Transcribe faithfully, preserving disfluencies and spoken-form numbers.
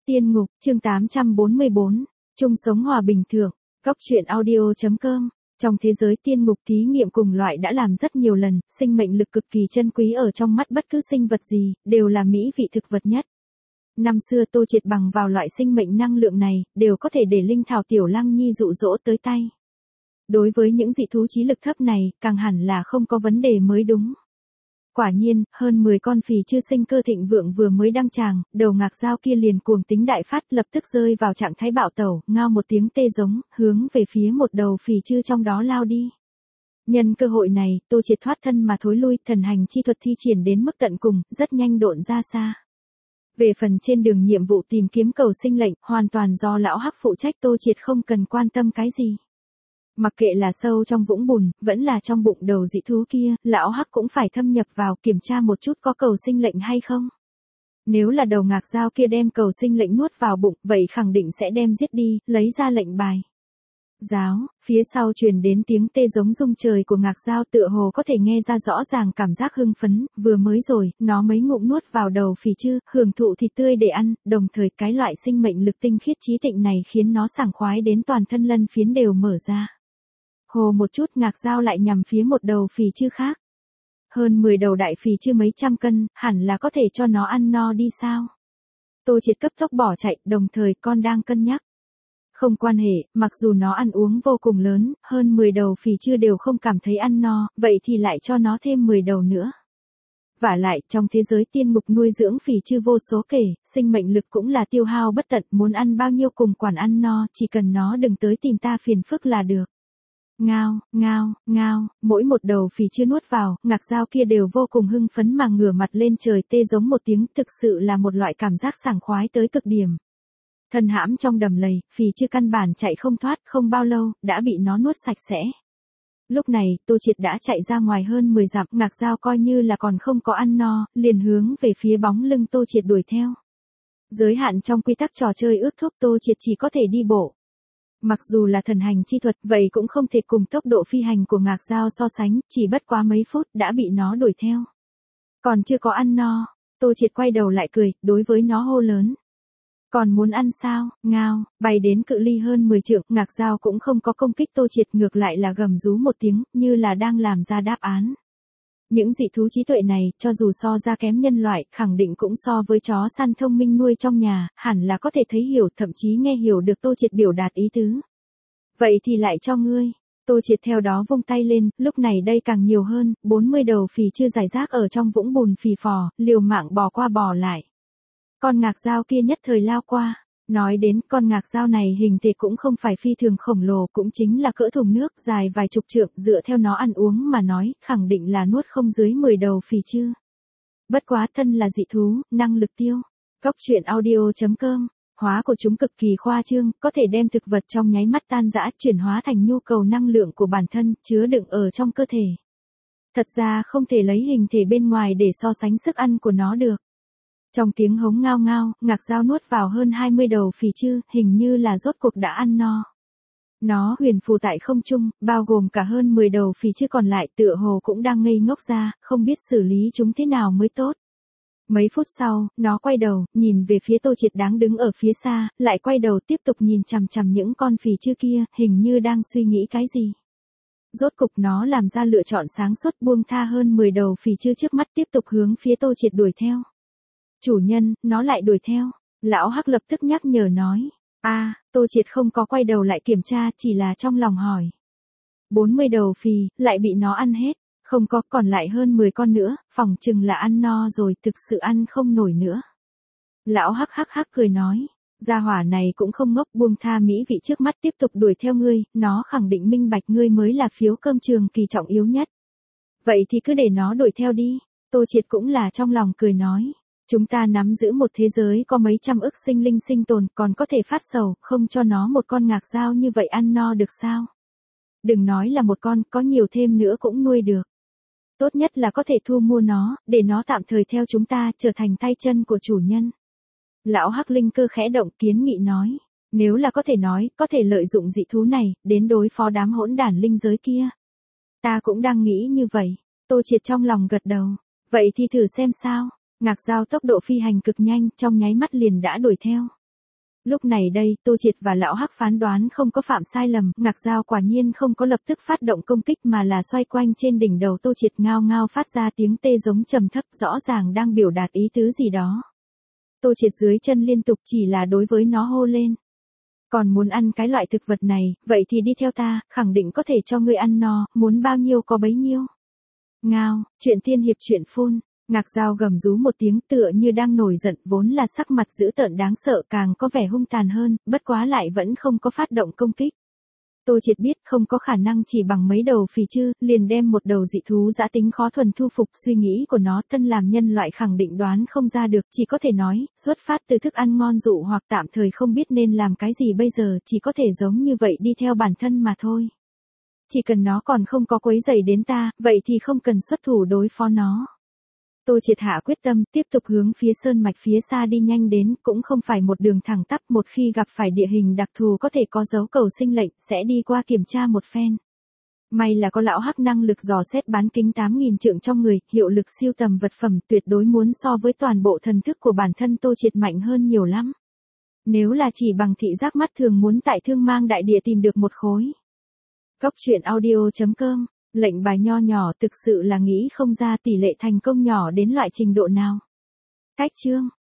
Tiên ngục, chương tám trăm bốn mươi bốn, chung sống hòa bình thượng, Cóc truyện audio.com. Trong thế giới tiên ngục thí nghiệm cùng loại đã làm rất nhiều lần, sinh mệnh lực cực kỳ chân quý ở trong mắt bất cứ sinh vật gì, đều là mỹ vị thực vật nhất. Năm xưa Tô Triệt bằng vào loại sinh mệnh năng lượng này, đều có thể để linh thảo tiểu lăng nhi dụ dỗ tới tay. Đối với những dị thú trí lực thấp này, càng hẳn là không có vấn đề mới đúng. Quả nhiên, hơn mười con phì chưa sinh cơ thịnh vượng vừa mới đăng tràng, đầu ngạc dao kia liền cuồng tính đại phát, lập tức rơi vào trạng thái bạo tẩu, ngao một tiếng tê giống, hướng về phía một đầu phì chư trong đó lao đi. Nhân cơ hội này, Tô Triệt thoát thân mà thối lui, thần hành chi thuật thi triển đến mức tận cùng, rất nhanh độn ra xa. Về phần trên đường nhiệm vụ tìm kiếm cầu sinh lệnh, hoàn toàn do lão hắc phụ trách, Tô Triệt không cần quan tâm cái gì. Mặc kệ là sâu trong vũng bùn, vẫn là trong bụng đầu dị thú kia, lão hắc cũng phải thâm nhập vào kiểm tra một chút có cầu sinh lệnh hay không. Nếu là đầu ngạc dao kia đem cầu sinh lệnh nuốt vào bụng, vậy khẳng định sẽ đem giết đi, lấy ra lệnh bài. Giáo, phía sau truyền đến tiếng tê giống rung trời của ngạc dao, tựa hồ có thể nghe ra rõ ràng cảm giác hưng phấn, vừa mới rồi, nó mấy ngụm nuốt vào đầu phì chư, hưởng thụ thịt tươi để ăn, đồng thời cái loại sinh mệnh lực tinh khiết trí tịnh này khiến nó sảng khoái đến toàn thân lân phiến đều mở ra. Hồ một chút ngạc dao lại nhằm phía một đầu phì chư khác. Hơn mười đầu đại phì chư mấy trăm cân, hẳn là có thể cho nó ăn no đi sao? Tô Triệt cấp tốc bỏ chạy, đồng thời con đang cân nhắc. Không quan hệ, mặc dù nó ăn uống vô cùng lớn, hơn mười đầu phì chư đều không cảm thấy ăn no, vậy thì lại cho nó thêm mười đầu nữa. Vả lại, trong thế giới tiên ngục nuôi dưỡng phì chư vô số kể, sinh mệnh lực cũng là tiêu hao bất tận, muốn ăn bao nhiêu cùng quản ăn no, chỉ cần nó đừng tới tìm ta phiền phức là được. Ngao, ngao, ngao, mỗi một đầu phì chưa nuốt vào, ngạc dao kia đều vô cùng hưng phấn mà ngửa mặt lên trời tê giống một tiếng, thực sự là một loại cảm giác sảng khoái tới cực điểm. Thân hãm trong đầm lầy, phì chưa căn bản chạy không thoát, không bao lâu, đã bị nó nuốt sạch sẽ. Lúc này, Tô Triệt đã chạy ra ngoài hơn mười dặm, ngạc dao coi như là còn không có ăn no, liền hướng về phía bóng lưng Tô Triệt đuổi theo. Giới hạn trong quy tắc trò chơi ước thúc, Tô Triệt chỉ có thể đi bộ. Mặc dù là thần hành chi thuật, vậy cũng không thể cùng tốc độ phi hành của ngạc dao so sánh, chỉ bất quá mấy phút đã bị nó đuổi theo. Còn chưa có ăn no, Tô Triệt quay đầu lại cười, đối với nó hô lớn. Còn muốn ăn sao? Ngao, bay đến cự ly hơn mười trượng, ngạc dao cũng không có công kích Tô Triệt, ngược lại là gầm rú một tiếng, như là đang làm ra đáp án. Những dị thú trí tuệ này, cho dù so ra kém nhân loại, khẳng định cũng so với chó săn thông minh nuôi trong nhà, hẳn là có thể thấy hiểu, thậm chí nghe hiểu được Tô Triệt biểu đạt ý tứ. Vậy thì lại cho ngươi. Tô Triệt theo đó vung tay lên, lúc này đây càng nhiều hơn, bốn mươi đầu phì chưa giải rác ở trong vũng bùn phì phò, liều mạng bò qua bò lại. Con ngạc dao kia nhất thời lao qua. Nói đến, con ngạc dao này hình thể cũng không phải phi thường khổng lồ, cũng chính là cỡ thùng nước, dài vài chục trượng, dựa theo nó ăn uống mà nói, khẳng định là nuốt không dưới mười đầu phì chư. Bất quá thân là dị thú, năng lực tiêu. Cóc truyện audio.com, hóa của chúng cực kỳ khoa trương, có thể đem thực vật trong nháy mắt tan rã, chuyển hóa thành nhu cầu năng lượng của bản thân, chứa đựng ở trong cơ thể. Thật ra không thể lấy hình thể bên ngoài để so sánh sức ăn của nó được. Trong tiếng hống ngao ngao, ngạc dao nuốt vào hơn hai mươi đầu phì chư, hình như là rốt cuộc đã ăn no. Nó huyền phù tại không trung, bao gồm cả hơn mười đầu phì chư còn lại, tựa hồ cũng đang ngây ngốc ra, không biết xử lý chúng thế nào mới tốt. Mấy phút sau, nó quay đầu, nhìn về phía Tô Triệt đáng đứng ở phía xa, lại quay đầu tiếp tục nhìn chằm chằm những con phì chư kia, hình như đang suy nghĩ cái gì. Rốt cục nó làm ra lựa chọn sáng suốt, buông tha hơn mười đầu phì chư trước mắt, tiếp tục hướng phía Tô Triệt đuổi theo. Chủ nhân, nó lại đuổi theo. Lão Hắc lập tức nhắc nhở nói. A, à, Tô Triệt không có quay đầu lại kiểm tra, chỉ là trong lòng hỏi. bốn mươi đầu phì, lại bị nó ăn hết. Không có, còn lại hơn mười con nữa, phỏng chừng là ăn no rồi, thực sự ăn không nổi nữa. Lão Hắc hắc hắc cười nói. Gia hỏa này cũng không ngốc, buông tha mỹ vị trước mắt, tiếp tục đuổi theo ngươi, nó khẳng định minh bạch ngươi mới là phiếu cơm trường kỳ trọng yếu nhất. Vậy thì cứ để nó đuổi theo đi. Tô Triệt cũng là trong lòng cười nói. Chúng ta nắm giữ một thế giới có mấy trăm ức sinh linh sinh tồn, còn có thể phát sầu, không cho nó một con ngạc dao như vậy ăn no được sao? Đừng nói là một con, có nhiều thêm nữa cũng nuôi được. Tốt nhất là có thể thu mua nó, để nó tạm thời theo chúng ta, trở thành tay chân của chủ nhân. Lão Hắc Linh cơ khẽ động, kiến nghị nói. Nếu là có thể nói, có thể lợi dụng dị thú này, đến đối phó đám hỗn đản linh giới kia. Ta cũng đang nghĩ như vậy. Tô Triệt trong lòng gật đầu. Vậy thì thử xem sao. Ngạc dao tốc độ phi hành cực nhanh, trong nháy mắt liền đã đuổi theo. Lúc này đây, Tô Triệt và Lão Hắc phán đoán không có phạm sai lầm, Ngạc Dao quả nhiên không có lập tức phát động công kích mà là xoay quanh trên đỉnh đầu Tô Triệt ngao ngao phát ra tiếng tê giống trầm thấp, rõ ràng đang biểu đạt ý tứ gì đó. Tô Triệt dưới chân liên tục chỉ là đối với nó hô lên. Còn muốn ăn cái loại thực vật này, vậy thì đi theo ta, khẳng định có thể cho ngươi ăn no, muốn bao nhiêu có bấy nhiêu. Ngao, chuyện tiên hiệp chuyện phun. Ngạc Dao gầm rú một tiếng tựa như đang nổi giận, vốn là sắc mặt dữ tợn đáng sợ càng có vẻ hung tàn hơn, bất quá lại vẫn không có phát động công kích. Tô Triệt biết không có khả năng chỉ bằng mấy đầu phì chư, liền đem một đầu dị thú dã tính khó thuần thu phục. Suy nghĩ của nó thân làm nhân loại khẳng định đoán không ra được, chỉ có thể nói, xuất phát từ thức ăn ngon dụ hoặc tạm thời không biết nên làm cái gì bây giờ, chỉ có thể giống như vậy đi theo bản thân mà thôi. Chỉ cần nó còn không có quấy rầy đến ta, vậy thì không cần xuất thủ đối phó nó. Tô Triệt hạ quyết tâm, tiếp tục hướng phía sơn mạch phía xa đi nhanh đến, cũng không phải một đường thẳng tắp, một khi gặp phải địa hình đặc thù có thể có dấu cầu sinh lệnh, sẽ đi qua kiểm tra một phen. May là có Lão Hắc năng lực dò xét bán kính tám nghìn trượng trong người, hiệu lực siêu tầm vật phẩm tuyệt đối muốn so với toàn bộ thần thức của bản thân Tô Triệt mạnh hơn nhiều lắm. Nếu là chỉ bằng thị giác mắt thường muốn tại Thương Mang đại địa tìm được một khối. Cốc truyện audio chấm com. Lệnh bài nho nhỏ thực sự là nghĩ không ra tỷ lệ thành công nhỏ đến loại trình độ nào. Cách chương